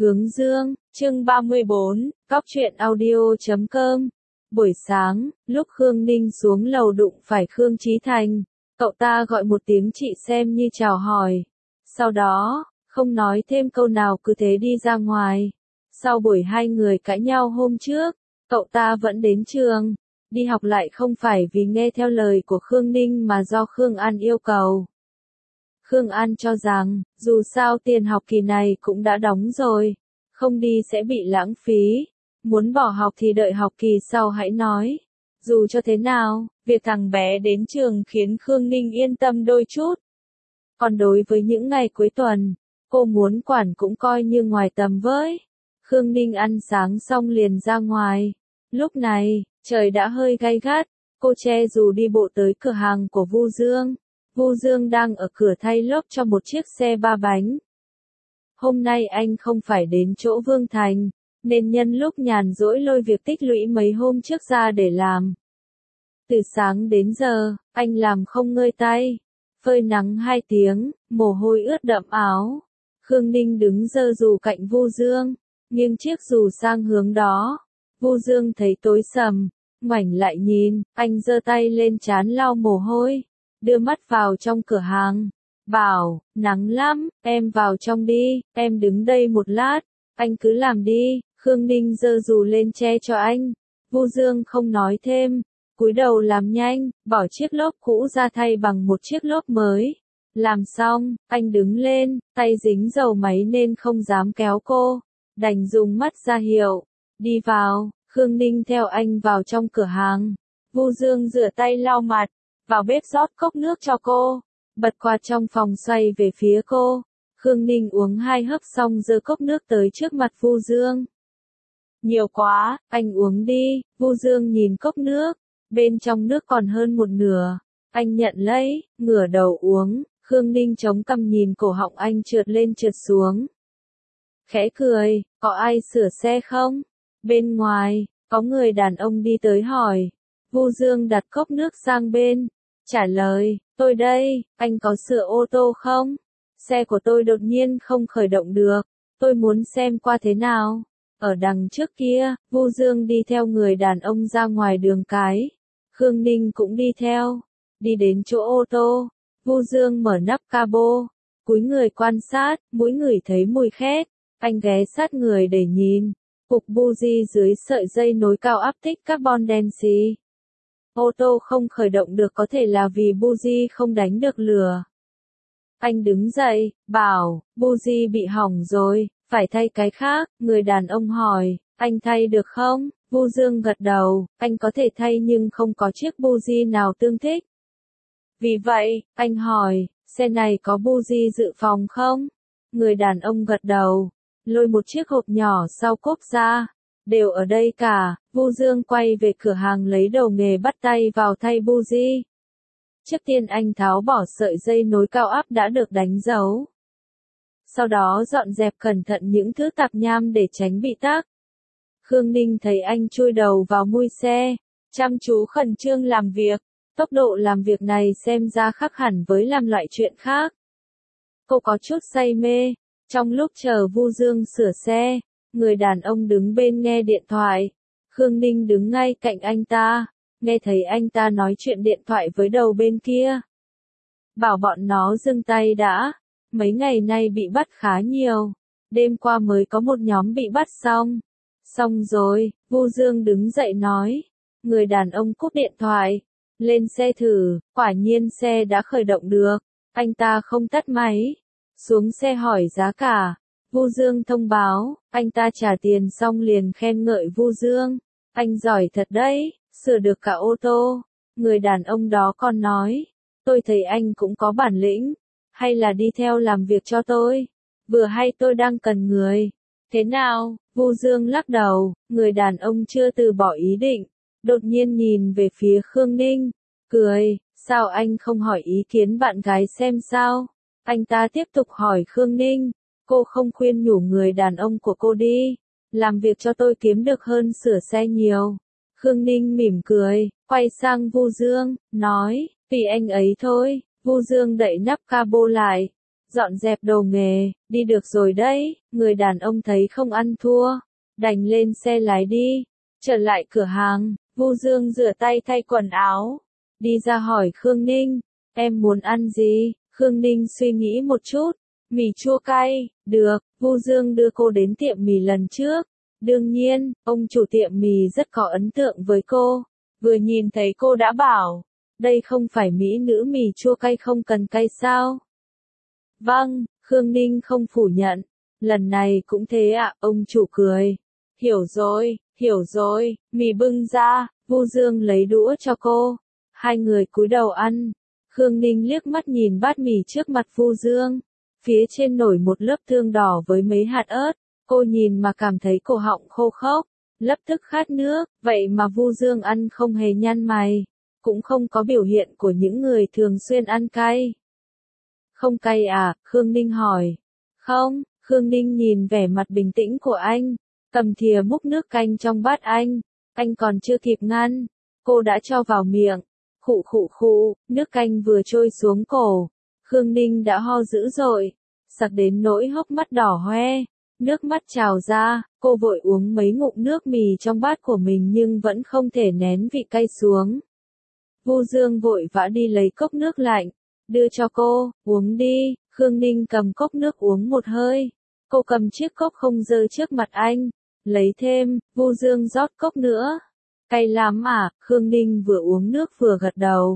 Hướng dương, chương 34, Cóc truyện audio.com. Buổi sáng, lúc Khương Ninh xuống lầu đụng phải Khương Chí Thành, cậu ta gọi một tiếng chị xem như chào hỏi. Sau đó, không nói thêm câu nào cứ thế đi ra ngoài. Sau buổi hai người cãi nhau hôm trước, cậu ta vẫn đến trường. Đi học lại không phải vì nghe theo lời của Khương Ninh mà do Khương An yêu cầu. Khương An cho rằng, dù sao tiền học kỳ này cũng đã đóng rồi, không đi sẽ bị lãng phí. Muốn bỏ học thì đợi học kỳ sau hãy nói. Dù cho thế nào, việc thằng bé đến trường khiến Khương Ninh yên tâm đôi chút. Còn đối với những ngày cuối tuần, cô muốn quản cũng coi như ngoài tầm với. Khương Ninh ăn sáng xong liền ra ngoài. Lúc này, trời đã hơi gay gắt, cô che dù đi bộ tới cửa hàng của Vu Dương. Vu Dương đang ở cửa thay lốp cho một chiếc xe ba bánh. Hôm nay anh không phải đến chỗ Vương Thành, nên nhân lúc nhàn rỗi lôi việc tích lũy mấy hôm trước ra để làm. Từ sáng đến giờ, anh làm không ngơi tay, phơi nắng 2 tiếng, mồ hôi ướt đẫm áo. Khương Ninh đứng giơ dù cạnh Vu Dương, nghiêng chiếc dù sang hướng đó. Vu Dương thấy tối sầm, ngoảnh lại nhìn, anh giơ tay lên trán lau mồ hôi, đưa mắt vào trong cửa hàng, bảo, nắng lắm, em vào trong đi, em đứng đây một lát, anh cứ làm đi. Khương Ninh giơ dù lên che cho anh. Vu Dương không nói thêm, cúi đầu làm nhanh, bỏ chiếc lốp cũ ra thay bằng một chiếc lốp mới. Làm xong, anh đứng lên, tay dính dầu máy nên không dám kéo cô, đành dùng mắt ra hiệu. Đi vào. Khương Ninh theo anh vào trong cửa hàng. Vu Dương rửa tay lau mặt, vào bếp rót cốc nước cho cô, bật quạt trong phòng xoay về phía cô. Khương Ninh uống 2 hớp xong giơ cốc nước tới trước mặt Vu Dương. Nhiều quá, anh uống đi. Vu Dương nhìn cốc nước, bên trong nước còn hơn một nửa. Anh nhận lấy, ngửa đầu uống. Khương Ninh chống cằm nhìn cổ họng anh trượt lên trượt xuống. Khẽ cười, có ai sửa xe không? Bên ngoài, có người đàn ông đi tới hỏi. Vu Dương đặt cốc nước sang bên, trả lời, tôi đây, anh có sửa ô tô không? Xe của tôi đột nhiên không khởi động được, tôi muốn xem qua thế nào. Ở đằng trước kia, Vu Dương đi theo người đàn ông ra ngoài đường cái. Khương Ninh cũng đi theo, đi đến chỗ ô tô. Vu Dương mở nắp cabo, cúi người quan sát, mũi ngửi thấy mùi khét. Anh ghé sát người để nhìn. Cục buji dưới sợi dây nối cao áp tích carbon đen xì. Ô tô không khởi động được có thể là vì buji không đánh được lửa. Anh đứng dậy, bảo, buji bị hỏng rồi, phải thay cái khác. Người đàn ông hỏi, anh thay được không? Vu Dương gật đầu, anh có thể thay nhưng không có chiếc buji nào tương thích. Vì vậy, anh hỏi, xe này có buji dự phòng không? Người đàn ông gật đầu, lôi một chiếc hộp nhỏ sau cốp ra. Đều ở đây cả. Vu Dương quay về cửa hàng lấy đầu nghề bắt tay vào thay buji. Trước tiên anh tháo bỏ sợi dây nối cao áp đã được đánh dấu. Sau đó dọn dẹp cẩn thận những thứ tạp nham để tránh bị tắc. Khương Ninh thấy anh chui đầu vào mui xe, chăm chú khẩn trương làm việc. Tốc độ làm việc này xem ra khác hẳn với làm loại chuyện khác. Cô có chút say mê. Trong lúc chờ Vu Dương sửa xe, người đàn ông đứng bên nghe điện thoại. Khương Ninh đứng ngay cạnh anh ta, nghe thấy anh ta nói chuyện điện thoại với đầu bên kia. Bảo bọn nó dừng tay đã, mấy ngày nay bị bắt khá nhiều, đêm qua mới có một nhóm bị bắt xong. Xong rồi, Vu Dương đứng dậy nói. Người đàn ông cúp điện thoại, lên xe thử, quả nhiên xe đã khởi động được. Anh ta không tắt máy, xuống xe hỏi giá cả. Vu Dương thông báo, anh ta trả tiền xong liền khen ngợi Vu Dương. Anh giỏi thật đấy, sửa được cả ô tô. Người đàn ông đó còn nói, tôi thấy anh cũng có bản lĩnh, hay là đi theo làm việc cho tôi. Vừa hay tôi đang cần người. Thế nào? Vu Dương lắc đầu, người đàn ông chưa từ bỏ ý định, đột nhiên nhìn về phía Khương Ninh, cười, sao anh không hỏi ý kiến bạn gái xem sao? Anh ta tiếp tục hỏi Khương Ninh, cô không khuyên nhủ người đàn ông của cô đi, làm việc cho tôi kiếm được hơn sửa xe nhiều. Khương Ninh mỉm cười, quay sang Vu Dương, nói, vì anh ấy thôi. Vu Dương đậy nắp cabo lại, dọn dẹp đồ nghề, đi được rồi đấy, người đàn ông thấy không ăn thua, đành lên xe lái đi, trở lại cửa hàng, Vu Dương rửa tay thay quần áo, đi ra hỏi Khương Ninh, em muốn ăn gì? Khương Ninh suy nghĩ một chút, mì chua cay, được, Vu Dương đưa cô đến tiệm mì lần trước. Đương nhiên, ông chủ tiệm mì rất có ấn tượng với cô, vừa nhìn thấy cô đã bảo, đây không phải mỹ nữ mì chua cay không cần cay sao? Vâng, Khương Ninh không phủ nhận, lần này cũng thế ạ, ông chủ cười. Hiểu rồi, mì bưng ra, Vu Dương lấy đũa cho cô, hai người cúi đầu ăn. Khương Ninh liếc mắt nhìn bát mì trước mặt Vu Dương, phía trên nổi một lớp tương đỏ với mấy hạt ớt, cô nhìn mà cảm thấy cổ họng khô khốc, lập tức khát nước, vậy mà Vu Dương ăn không hề nhăn mày, cũng không có biểu hiện của những người thường xuyên ăn cay. Không cay à? Khương Ninh hỏi. Không, Khương Ninh nhìn vẻ mặt bình tĩnh của anh, cầm thìa múc nước canh trong bát anh còn chưa kịp ngăn, cô đã cho vào miệng. Khụ khụ khụ, nước canh vừa trôi xuống cổ, Khương Ninh đã ho dữ dội, sặc đến nỗi hốc mắt đỏ hoe, nước mắt trào ra, cô vội uống mấy ngụm nước mì trong bát của mình nhưng vẫn không thể nén vị cay xuống. Vu Dương vội vã đi lấy cốc nước lạnh, đưa cho cô, uống đi, Khương Ninh cầm cốc nước uống một hơi, cô cầm chiếc cốc không dơ trước mặt anh, lấy thêm, Vu Dương rót cốc nữa. Cay lắm à? Khương Ninh vừa uống nước vừa gật đầu.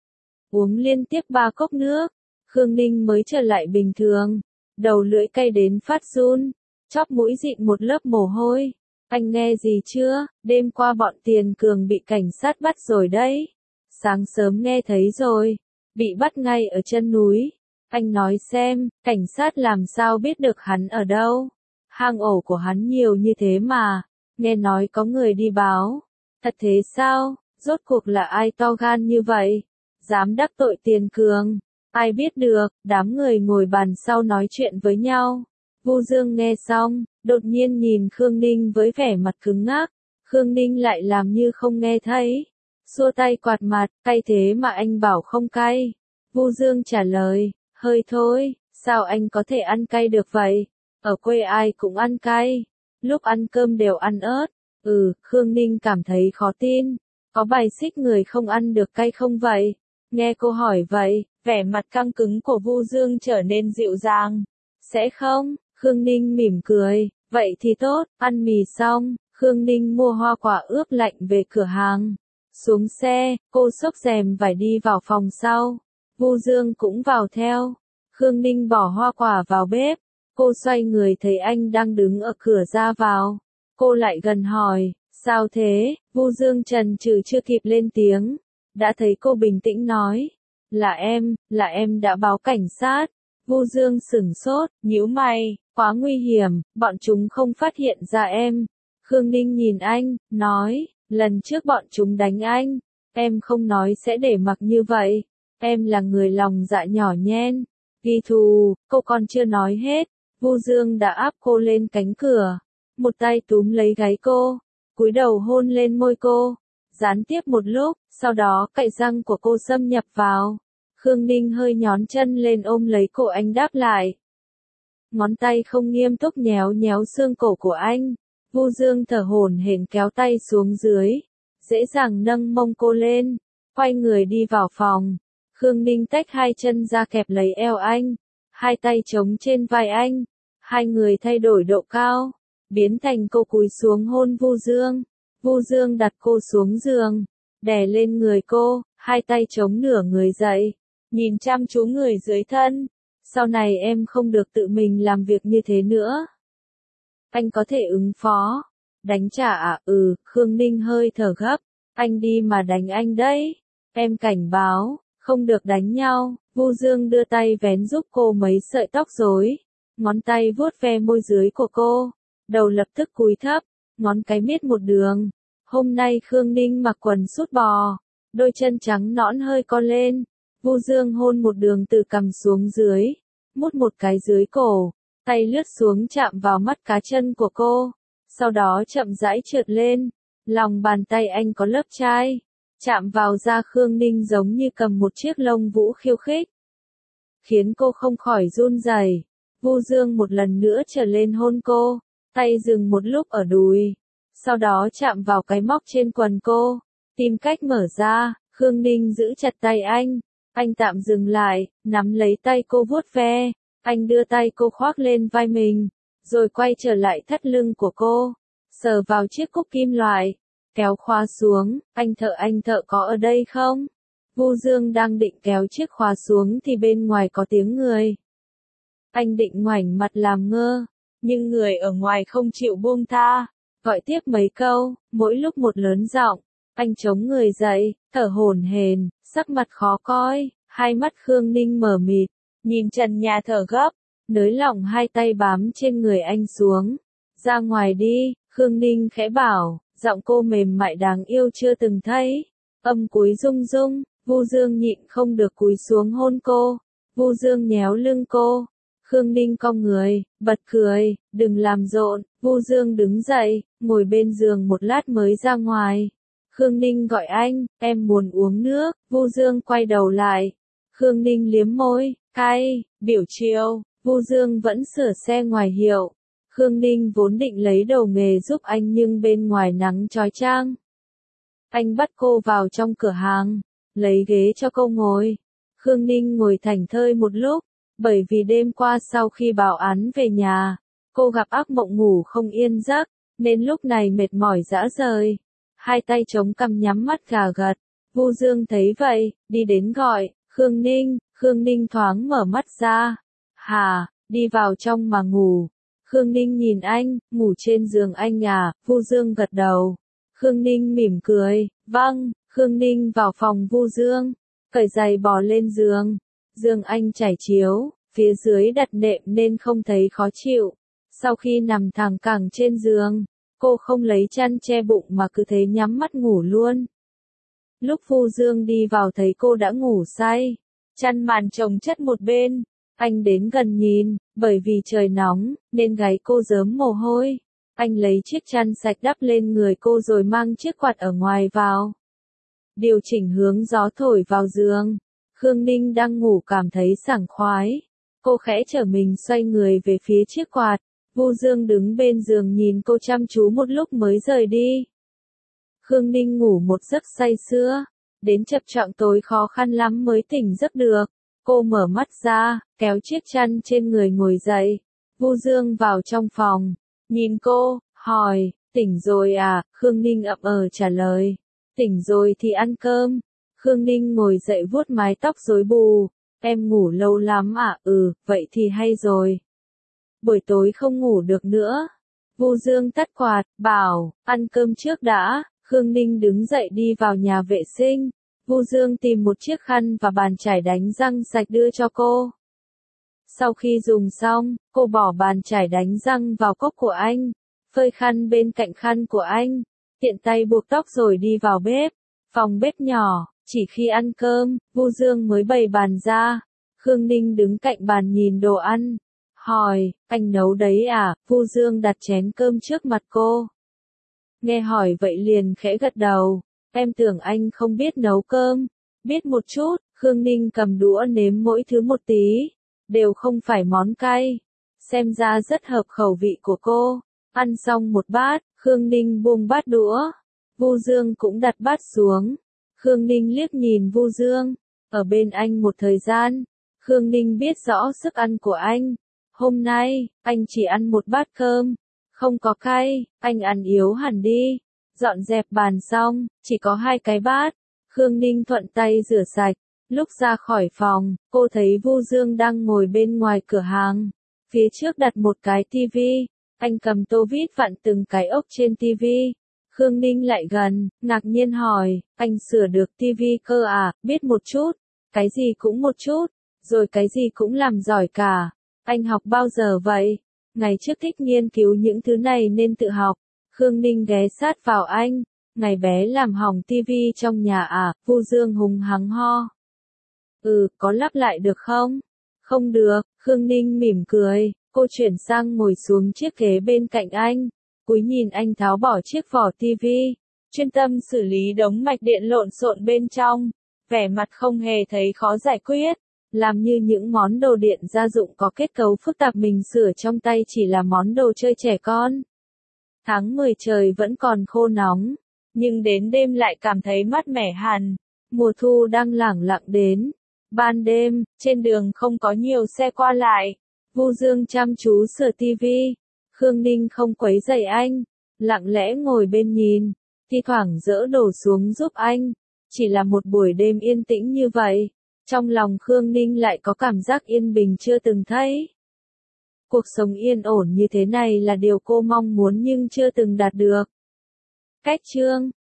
Uống liên tiếp 3 cốc nước, Khương Ninh mới trở lại bình thường, đầu lưỡi cay đến phát run, chóp mũi dịn một lớp mồ hôi. Anh nghe gì chưa? Đêm qua bọn Tiền Cường bị cảnh sát bắt rồi đấy. Sáng sớm nghe thấy rồi, bị bắt ngay ở chân núi. Anh nói xem, cảnh sát làm sao biết được hắn ở đâu? Hang ổ của hắn nhiều như thế mà, nghe nói có người đi báo. Thật thế sao? Rốt cuộc là ai to gan như vậy? Dám đắc tội Tiền Cường? Ai biết được, đám người ngồi bàn sau nói chuyện với nhau. Vu Dương nghe xong, đột nhiên nhìn Khương Ninh với vẻ mặt cứng ngắc. Khương Ninh lại làm như không nghe thấy. Xua tay quạt mặt, cay thế mà anh bảo không cay. Vu Dương trả lời, hơi thôi, sao anh có thể ăn cay được vậy? Ở quê ai cũng ăn cay. Lúc ăn cơm đều ăn ớt. Khương Ninh cảm thấy khó tin. Có bài xích người không ăn được cay không vậy? Nghe cô hỏi vậy, vẻ mặt căng cứng của Vu Dương trở nên dịu dàng. Sẽ không? Khương Ninh mỉm cười. Vậy thì tốt, ăn mì xong, Khương Ninh mua hoa quả ướp lạnh về cửa hàng. Xuống xe, cô xốc rèm vải đi vào phòng sau. Vu Dương cũng vào theo. Khương Ninh bỏ hoa quả vào bếp. Cô xoay người thấy anh đang đứng ở cửa ra vào. Cô lại gần hỏi, sao thế? Vu Dương chần chừ chưa kịp lên tiếng. Đã thấy cô bình tĩnh nói, là em đã báo cảnh sát. Vu Dương sửng sốt, nhíu mày, quá nguy hiểm, bọn chúng không phát hiện ra em. Khương Ninh nhìn anh, nói, lần trước bọn chúng đánh anh, em không nói sẽ để mặc như vậy. Em là người lòng dạ nhỏ nhen, ghi thù, cô còn chưa nói hết. Vu Dương đã áp cô lên cánh cửa, một tay túm lấy gáy cô, cúi đầu hôn lên môi cô, gián tiếp một lúc, sau đó cạy răng của cô xâm nhập vào. Khương Ninh hơi nhón chân lên ôm lấy cổ anh đáp lại. Ngón tay không nghiêm túc nhéo nhéo xương cổ của anh. Vu Dương thở hổn hển kéo tay xuống dưới, dễ dàng nâng mông cô lên, quay người đi vào phòng. Khương Ninh tách hai chân ra kẹp lấy eo anh, hai tay chống trên vai anh, hai người thay đổi độ cao, biến thành cô cúi xuống hôn Vu Dương. Vu Dương đặt cô xuống giường, đè lên người cô, hai tay chống nửa người dậy, nhìn chăm chú người dưới thân. Sau này em không được tự mình làm việc như thế nữa. Anh có thể ứng phó. Đánh trả à? Khương Ninh hơi thở gấp. Anh đi mà đánh anh đấy. Em cảnh báo, không được đánh nhau. Vu Dương đưa tay vén giúp cô mấy sợi tóc rối. Ngón tay vuốt ve môi dưới của cô. Đầu lập tức cúi thấp, ngón cái miết một đường. Hôm nay Khương Ninh mặc quần sút bò, đôi chân trắng nõn hơi co lên. Vu Dương hôn một đường từ cằm xuống dưới, mút một cái dưới cổ, tay lướt xuống chạm vào mắt cá chân của cô, sau đó chậm rãi trượt lên. Lòng bàn tay anh có lớp trai, chạm vào da Khương Ninh giống như cầm một chiếc lông vũ khiêu khích. khiến cô không khỏi run rẩy. Vu Dương một lần nữa trở lên hôn cô, tay dừng một lúc ở đùi, sau đó chạm vào cái móc trên quần cô, tìm cách mở ra. Khương Ninh giữ chặt tay anh tạm dừng lại, nắm lấy tay cô vuốt ve, anh đưa tay cô khoác lên vai mình, rồi quay trở lại thắt lưng của cô, sờ vào chiếc cúc kim loại, kéo khóa xuống. Anh thợ có ở đây không? Vu Dương đang định kéo chiếc khóa xuống thì bên ngoài có tiếng người. Anh định ngoảnh mặt làm ngơ, nhưng người ở ngoài không chịu buông tha, gọi tiếp mấy câu, mỗi lúc một lớn giọng. Anh chống người dậy, thở hổn hển, sắc mặt khó coi, hai mắt Khương Ninh mờ mịt, nhìn trần nhà thở gấp, nới lỏng hai tay bám trên người anh xuống. Ra ngoài đi, Khương Ninh khẽ bảo, giọng cô mềm mại đáng yêu chưa từng thấy. Âm cúi rung rung, Vu Dương nhịn không được cúi xuống hôn cô. Vu Dương nhéo lưng cô. Khương Ninh cong người, bật cười, đừng làm rộn. Vu Dương đứng dậy, ngồi bên giường một lát mới ra ngoài. Khương Ninh gọi anh, em muốn uống nước. Vu Dương quay đầu lại. Khương Ninh liếm môi, cay, biểu chiều. Vu Dương vẫn sửa xe ngoài hiệu. Khương Ninh vốn định lấy đầu nghề giúp anh nhưng bên ngoài nắng chói chang. Anh bắt cô vào trong cửa hàng, lấy ghế cho cô ngồi. Khương Ninh ngồi thảnh thơi một lúc, bởi vì đêm qua sau khi báo án về nhà, cô gặp ác mộng ngủ không yên giấc, nên lúc này mệt mỏi rã rời. Hai tay chống cằm nhắm mắt gà gật. Vu Dương thấy vậy, đi đến gọi, Khương Ninh. Khương Ninh thoáng mở mắt ra. Hà, đi vào trong mà ngủ. Khương Ninh nhìn anh, ngủ trên giường anh à? Vu Dương gật đầu. Khương Ninh mỉm cười, vâng. Khương Ninh vào phòng Vu Dương, cởi giày bò lên giường. Giường anh trải chiếu, phía dưới đặt nệm nên không thấy khó chịu. Sau khi nằm thẳng cẳng trên giường, cô không lấy chăn che bụng mà cứ thế nhắm mắt ngủ luôn. Lúc Vu Dương đi vào thấy cô đã ngủ say, chăn màn chồng chất một bên. Anh đến gần nhìn, bởi vì trời nóng, nên gáy cô rớm mồ hôi. Anh lấy chiếc chăn sạch đắp lên người cô rồi mang chiếc quạt ở ngoài vào. Điều chỉnh hướng gió thổi vào giường. Khương Ninh đang ngủ cảm thấy sảng khoái. Cô khẽ trở mình xoay người về phía chiếc quạt. Vu Dương đứng bên giường nhìn cô chăm chú một lúc mới rời đi. Khương Ninh ngủ một giấc say sưa. Đến chập choạng tối khó khăn lắm mới tỉnh giấc được. Cô mở mắt ra, kéo chiếc chăn trên người ngồi dậy. Vu Dương vào trong phòng, nhìn cô, hỏi, tỉnh rồi à? Khương Ninh ậm trả lời, tỉnh rồi thì ăn cơm. Khương Ninh ngồi dậy vuốt mái tóc rối bù, em ngủ lâu lắm à? Vậy thì hay rồi. Buổi tối không ngủ được nữa. Vu Dương tắt quạt, bảo, ăn cơm trước đã. Khương Ninh đứng dậy đi vào nhà vệ sinh. Vu Dương tìm một chiếc khăn và bàn chải đánh răng sạch đưa cho cô. Sau khi dùng xong, cô bỏ bàn chải đánh răng vào cốc của anh, phơi khăn bên cạnh khăn của anh, tiện tay buộc tóc rồi đi vào bếp. Phòng bếp nhỏ, chỉ khi ăn cơm, Vu Dương mới bày bàn ra. Khương Ninh đứng cạnh bàn nhìn đồ ăn, hỏi, anh nấu đấy à? Vu Dương đặt chén cơm trước mặt cô. Nghe hỏi vậy liền khẽ gật đầu. Em tưởng anh không biết nấu cơm. Biết một chút. Khương Ninh cầm đũa nếm mỗi thứ một tí. Đều không phải món cay. Xem ra rất hợp khẩu vị của cô. Ăn xong một bát, Khương Ninh buông bát đũa. Vu Dương cũng đặt bát xuống. Khương Ninh liếc nhìn Vu Dương. Ở bên anh một thời gian, Khương Ninh biết rõ sức ăn của anh. Hôm nay, anh chỉ ăn một bát cơm. Không có cay, anh ăn yếu hẳn đi. Dọn dẹp bàn xong, chỉ có 2 cái bát. Khương Ninh thuận tay rửa sạch. Lúc ra khỏi phòng, cô thấy Vu Dương đang ngồi bên ngoài cửa hàng. Phía trước đặt một cái tivi. Anh cầm tô vít vặn từng cái ốc trên tivi. Khương Ninh lại gần, ngạc nhiên hỏi, anh sửa được tivi cơ à? Biết một chút. Cái gì cũng một chút. Rồi cái gì cũng làm giỏi cả. Anh học bao giờ vậy? Ngày trước thích nghiên cứu những thứ này nên tự học. Khương Ninh ghé sát vào anh. Ngày bé làm hỏng tivi trong nhà à? Vu Dương hùng hắng ho. Có lắp lại được không? Không được. Khương Ninh mỉm cười. Cô chuyển sang ngồi xuống chiếc ghế bên cạnh anh. Cúi nhìn anh tháo bỏ chiếc vỏ tivi. Chuyên tâm xử lý đống mạch điện lộn xộn bên trong. Vẻ mặt không hề thấy khó giải quyết. làm như những món đồ điện gia dụng có kết cấu phức tạp mình sửa trong tay chỉ là món đồ chơi trẻ con. Tháng 10 trời vẫn còn khô nóng, nhưng đến đêm lại cảm thấy mát mẻ hẳn. Mùa thu đang lẳng lặng đến. Ban đêm, trên đường không có nhiều xe qua lại. Vu Dương chăm chú sửa tivi. Khương Ninh không quấy rầy anh, lặng lẽ ngồi bên nhìn, thi thoảng dỡ đồ xuống giúp anh. Chỉ là một buổi đêm yên tĩnh như vậy, trong lòng Khương Ninh lại có cảm giác yên bình chưa từng thấy. Cuộc sống yên ổn như thế này là điều cô mong muốn nhưng chưa từng đạt được. Cách chương